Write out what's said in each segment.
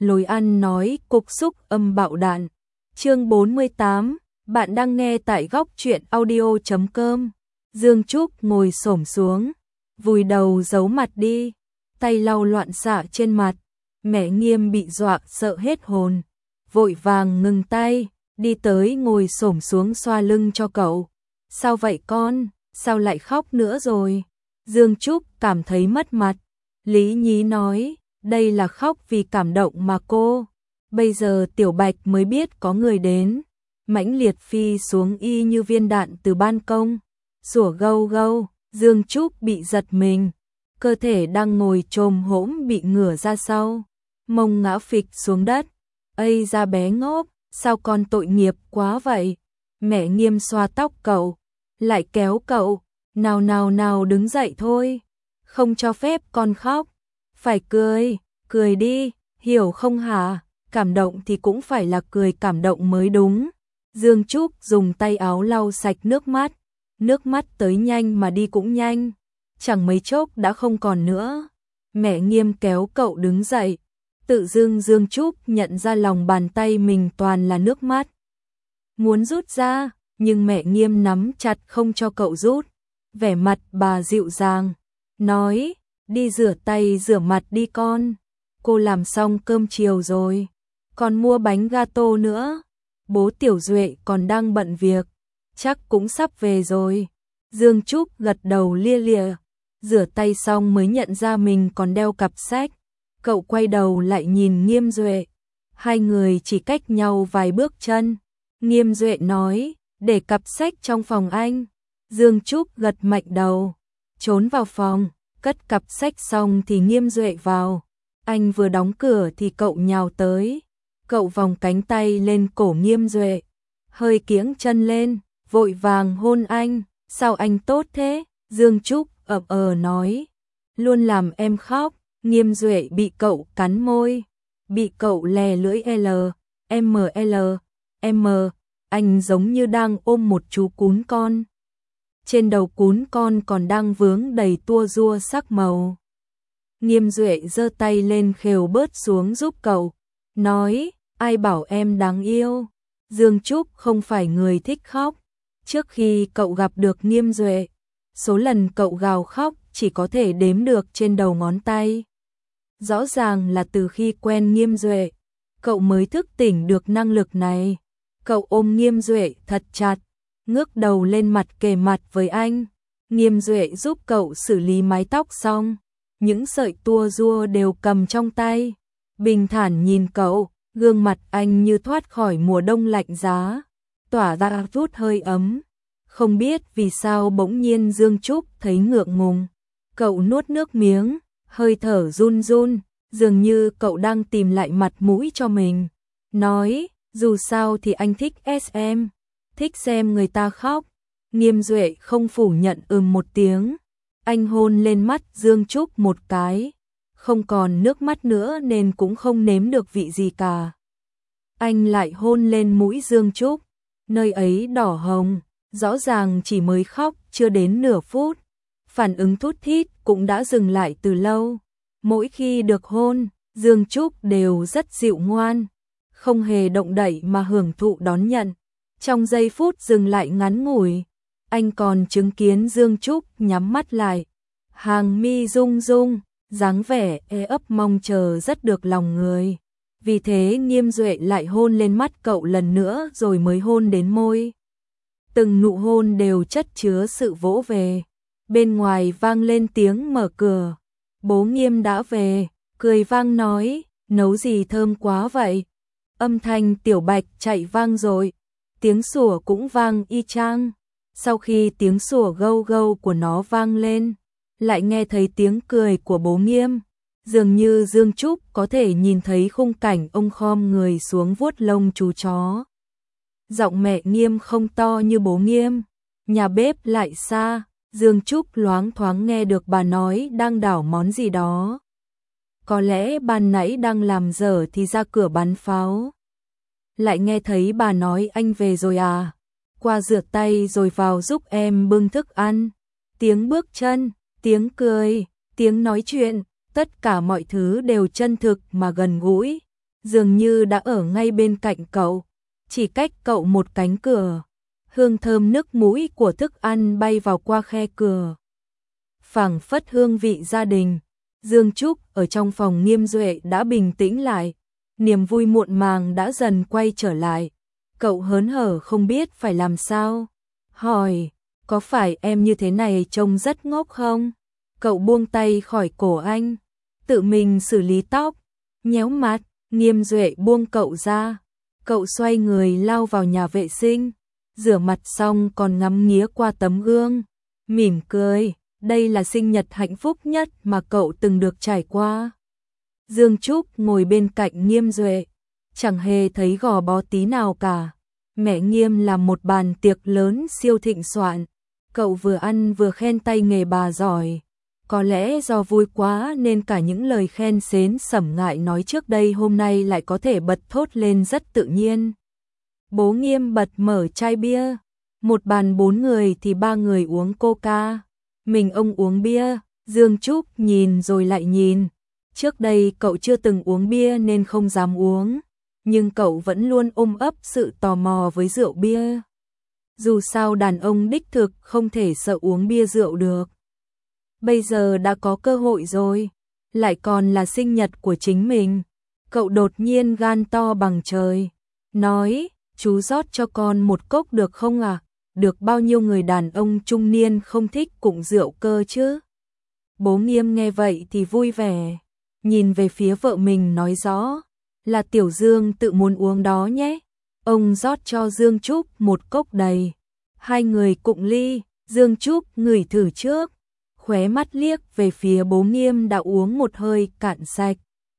lối ăn nói cục xúc âm bạo đạn. Chương 48, bạn đang nghe tại góc truyện audio.com. Dương Trúc ngồi xổm xuống, vùi đầu giấu mặt đi, tay lau loạn xạ trên mặt. Mẹ Nghiêm bị dọa sợ hết hồn, vội vàng ngừng tay, đi tới ngồi xổm xuống xoa lưng cho cậu. Sao vậy con, sao lại khóc nữa rồi? Dương Trúc cảm thấy mất mặt. Lý Nhí nói, đây là khóc vì cảm động mà cô. Bây giờ Tiểu Bạch mới biết có người đến. Mãnh liệt phi xuống y như viên đạn từ ban công. Sủa gâu gâu, Dương Trúc bị giật mình. Cơ thể đang ngồi chồm hổm bị ngửa ra sau. Mông ngã phịch xuống đất. Ây da bé ngốc, sao con tội nghiệp quá vậy? Mẹ Nghiêm xoa tóc cậu, lại kéo cậu. Nào nào nào đứng dậy thôi. Không cho phép con khóc. Phải cười, cười đi, hiểu không hả? Cảm động thì cũng phải là cười cảm động mới đúng. Dương Trúc dùng tay áo lau sạch nước mắt. Nước mắt tới nhanh mà đi cũng nhanh. Chẳng mấy chốc đã không còn nữa. Mẹ Nghiêm kéo cậu đứng dậy. Tự dưng Dương Trúc nhận ra lòng bàn tay mình toàn là nước mắt. Muốn rút ra, nhưng mẹ Nghiêm nắm chặt không cho cậu rút. Vẻ mặt bà dịu dàng, nói, đi rửa tay rửa mặt đi con. Cô làm xong cơm chiều rồi, còn mua bánh gato nữa. Bố Tiểu Duệ còn đang bận việc, chắc cũng sắp về rồi. Dương Trúc gật đầu lia lịa, rửa tay xong mới nhận ra mình còn đeo cặp sách. Cậu quay đầu lại nhìn Nghiêm Duệ, hai người chỉ cách nhau vài bước chân. Nghiêm Duệ nói, để cặp sách trong phòng anh. Dương Trúc gật mạnh đầu, trốn vào phòng, cất cặp sách xong thì Nghiêm Duệ vào. Anh vừa đóng cửa thì cậu nhào tới. Cậu vòng cánh tay lên cổ Nghiêm Duệ, hơi kiễng chân lên, vội vàng hôn anh. Sao anh tốt thế? Dương Trúc ậm nói, luôn làm em khóc. Nghiêm Duệ bị cậu cắn môi, bị cậu lè lưỡi M. Anh giống như đang ôm một chú cún con. Trên đầu cún con còn đang vướng đầy tua rua sắc màu. Nghiêm Duệ giơ tay lên khều bớt xuống giúp cậu, nói, ai bảo em đáng yêu. Dương Trúc không phải người thích khóc. Trước khi cậu gặp được Nghiêm Duệ, số lần cậu gào khóc chỉ có thể đếm được trên đầu ngón tay. Rõ ràng là từ khi quen Nghiêm Duệ, cậu mới thức tỉnh được năng lực này. Cậu ôm Nghiêm Duệ thật chặt, ngước đầu lên mặt kề mặt với anh. Nghiêm Duệ giúp cậu xử lý mái tóc xong, những sợi tua rua đều cầm trong tay. Bình thản nhìn cậu, gương mặt anh như thoát khỏi mùa đông lạnh giá, tỏa ra chút hơi ấm. Không biết vì sao bỗng nhiên Dương Trúc thấy ngượng ngùng. Cậu nuốt nước miếng, hơi thở run run, dường như cậu đang tìm lại mặt mũi cho mình. Nói, dù sao thì anh thích SM, thích xem người ta khóc. Nghiêm Duệ không phủ nhận một tiếng. Anh hôn lên mắt Dương Trúc một cái. Không còn nước mắt nữa nên cũng không nếm được vị gì cả. Anh lại hôn lên mũi Dương Trúc. Nơi ấy đỏ hồng, rõ ràng chỉ mới khóc chưa đến nửa phút. Phản ứng thút thít cũng đã dừng lại từ lâu. Mỗi khi được hôn, Dương Trúc đều rất dịu ngoan, không hề động đậy mà hưởng thụ đón nhận. Trong giây phút dừng lại ngắn ngủi, anh còn chứng kiến Dương Trúc nhắm mắt lại, hàng mi rung rung, dáng vẻ ấp mong chờ rất được lòng người. Vì thế Nghiêm Duệ lại hôn lên mắt cậu lần nữa rồi mới hôn đến môi. Từng nụ hôn đều chất chứa sự vỗ về. Bên ngoài vang lên tiếng mở cửa. Bố Nghiêm đã về, cười vang nói, nấu gì thơm quá vậy? Âm thanh Tiểu Bạch chạy vang rồi, tiếng sủa cũng vang y chang. Sau khi tiếng sủa gâu gâu của nó vang lên, lại nghe thấy tiếng cười của bố Nghiêm. Dường như Dương Trúc có thể nhìn thấy khung cảnh ông khom người xuống vuốt lông chú chó. Giọng mẹ Nghiêm không to như bố Nghiêm, nhà bếp lại xa. Dương Trúc loáng thoáng nghe được bà nói đang đảo món gì đó. Có lẽ ban nãy đang làm dở thì ra cửa bắn pháo. Lại nghe thấy bà nói anh về rồi à? Qua rửa tay rồi vào giúp em bưng thức ăn. Tiếng bước chân, tiếng cười, tiếng nói chuyện, tất cả mọi thứ đều chân thực mà gần gũi. dường như đã ở ngay bên cạnh cậu, chỉ cách cậu một cánh cửa. Hương thơm nước mũi của thức ăn bay vào qua khe cửa. Phảng phất hương vị gia đình. Dương Trúc ở trong phòng Nghiêm Duệ đã bình tĩnh lại, niềm vui muộn màng đã dần quay trở lại. Cậu hớn hở không biết phải làm sao. Hỏi, có phải em như thế này trông rất ngốc không? Cậu buông tay khỏi cổ anh, tự mình xử lý tóc, nhéo mặt. Nghiêm Duệ buông cậu ra. Cậu xoay người lao vào nhà vệ sinh, rửa mặt xong còn ngắm nghía qua tấm gương, mỉm cười. Đây là sinh nhật hạnh phúc nhất mà cậu từng được trải qua. Dương Trúc ngồi bên cạnh Nghiêm Duệ, chẳng hề thấy gò bó tí nào cả. Mẹ Nghiêm làm một bàn tiệc lớn siêu thịnh soạn. Cậu vừa ăn vừa khen tay nghề bà giỏi. Có lẽ do vui quá nên cả những lời khen xến sẩm ngại nói trước đây hôm nay lại có thể bật thốt lên rất tự nhiên. Bố Nghiêm bật mở chai bia. Một bàn 4 người thì 3 người uống coca. Mình ông uống bia. Dương Trúc nhìn rồi lại nhìn. Trước đây cậu chưa từng uống bia nên không dám uống. Nhưng cậu vẫn luôn ôm ấp sự tò mò với rượu bia. Dù sao đàn ông đích thực không thể sợ uống bia rượu được. Bây giờ đã có cơ hội rồi, lại còn là sinh nhật của chính mình. Cậu đột nhiên gan to bằng trời, nói, chú rót cho con một cốc được không ạ? Được bao nhiêu người đàn ông trung niên không thích cụng rượu cơ chứ? Bố Nghiêm nghe vậy thì vui vẻ, nhìn về phía vợ mình nói rõ, là Tiểu Dương tự muốn uống đó nhé. Ông rót cho Dương Trúc một cốc đầy. Hai người cụng ly, Dương Trúc ngửi thử trước, khóe mắt liếc về phía bố Nghiêm đã uống một hơi cạn sạch.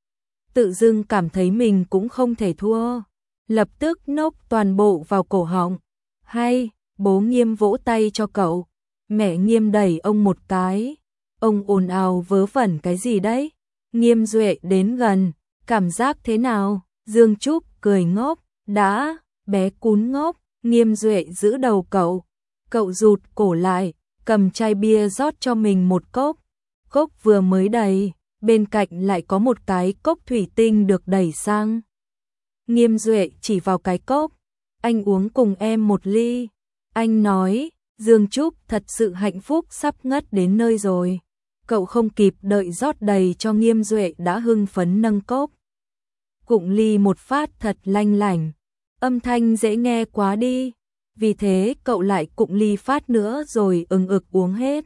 Tự dưng cảm thấy mình cũng không thể thua, lập tức nốc toàn bộ vào cổ họng. Hay, bố Nghiêm vỗ tay cho cậu, mẹ Nghiêm đẩy ông một cái. Ông ồn ào vớ vẩn cái gì đấy? Nghiêm Duệ đến gần, cảm giác thế nào? Dương Trúc cười ngốc, đã, bé cún ngốc. Nghiêm Duệ giữ đầu cậu rụt cổ lại, cầm chai bia rót cho mình một cốc. Cốc vừa mới đầy, bên cạnh lại có một cái cốc thủy tinh được đẩy sang. Nghiêm Duệ chỉ vào cái cốc, anh uống cùng em một ly. Anh nói, Dương Trúc thật sự hạnh phúc sắp ngất đến nơi rồi. Cậu không kịp đợi rót đầy cho Nghiêm Duệ đã hưng phấn nâng cốc. Cụng ly một phát thật lanh lảnh, âm thanh dễ nghe quá đi. Vì thế cậu lại cụng ly phát nữa rồi ực uống hết.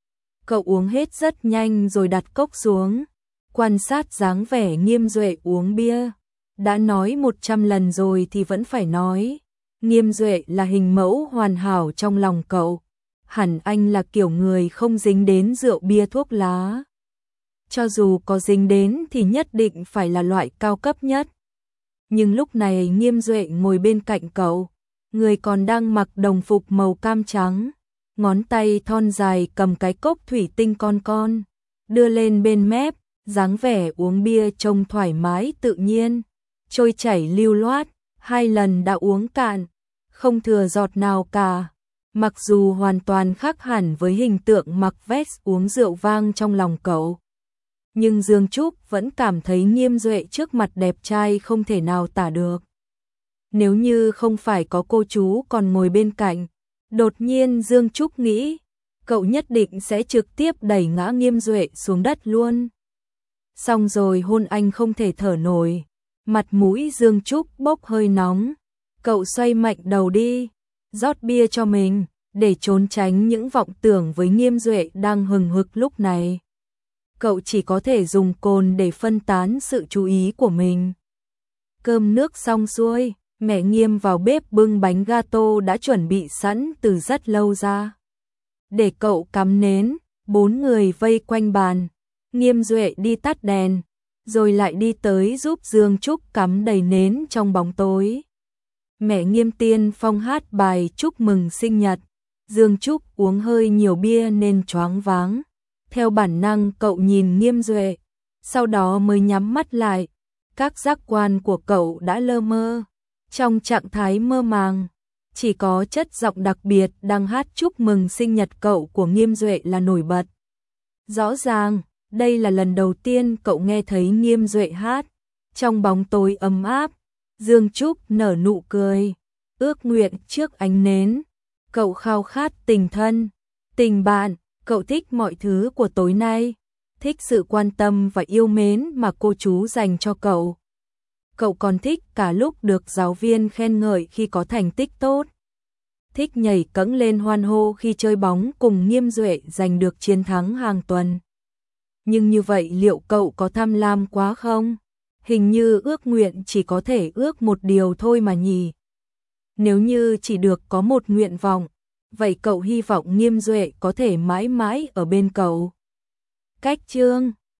Cậu uống hết rất nhanh rồi đặt cốc xuống, quan sát dáng vẻ Nghiêm Duệ uống bia. Đã nói 100 lần rồi thì vẫn phải nói. Nghiêm Duệ là hình mẫu hoàn hảo trong lòng cậu. Hẳn anh là kiểu người không dính đến rượu bia thuốc lá. Cho dù có dính đến thì nhất định phải là loại cao cấp nhất. Nhưng lúc này Nghiêm Duệ ngồi bên cạnh cậu, người còn đang mặc đồng phục màu cam trắng, ngón tay thon dài cầm cái cốc thủy tinh con, đưa lên bên mép, dáng vẻ uống bia trông thoải mái tự nhiên, trôi chảy lưu loát, 2 lần đã uống cạn, không thừa giọt nào cả. Mặc dù hoàn toàn khác hẳn với hình tượng mặc vest uống rượu vang trong lòng cậu, nhưng Dương Trúc vẫn cảm thấy Nghiêm Duệ trước mặt đẹp trai không thể nào tả được. Nếu như không phải có cô chú còn ngồi bên cạnh, đột nhiên Dương Trúc nghĩ, cậu nhất định sẽ trực tiếp đẩy ngã Nghiêm Duệ xuống đất luôn. Xong rồi hôn anh không thể thở nổi, mặt mũi Dương Trúc bốc hơi nóng, cậu xoay mạnh đầu đi, rót bia cho mình, để trốn tránh những vọng tưởng với Nghiêm Duệ đang hừng hực lúc này. Cậu chỉ có thể dùng cồn để phân tán sự chú ý của mình. Cơm nước xong xuôi, mẹ Nghiêm vào bếp bưng bánh gato đã chuẩn bị sẵn từ rất lâu ra. Để cậu cắm nến, 4 người vây quanh bàn. Nghiêm Duệ đi tắt đèn, rồi lại đi tới giúp Dương Trúc cắm đầy nến trong bóng tối. Mẹ Nghiêm tiên phong hát bài chúc mừng sinh nhật. Dương Trúc uống hơi nhiều bia nên choáng váng. Theo bản năng cậu nhìn Nghiêm Duệ, sau đó mới nhắm mắt lại. Các giác quan của cậu đã lơ mơ, trong trạng thái mơ màng. Chỉ có chất giọng đặc biệt đang hát chúc mừng sinh nhật cậu của Nghiêm Duệ là nổi bật. Rõ ràng, đây là lần đầu tiên cậu nghe thấy Nghiêm Duệ hát. Trong bóng tối ấm áp, Dương Trúc nở nụ cười, ước nguyện trước ánh nến. Cậu khao khát tình thân, tình bạn, cậu thích mọi thứ của tối nay, thích sự quan tâm và yêu mến mà cô chú dành cho cậu. Cậu còn thích cả lúc được giáo viên khen ngợi khi có thành tích tốt. Thích nhảy cẫng lên hoan hô khi chơi bóng cùng Nghiêm Duệ giành được chiến thắng hàng tuần. Nhưng như vậy liệu cậu có tham lam quá không? Hình như ước nguyện chỉ có thể ước một điều thôi mà nhỉ. Nếu như chỉ được có một nguyện vọng, vậy cậu hy vọng Nghiêm Duệ có thể mãi mãi ở bên cậu. Cách chương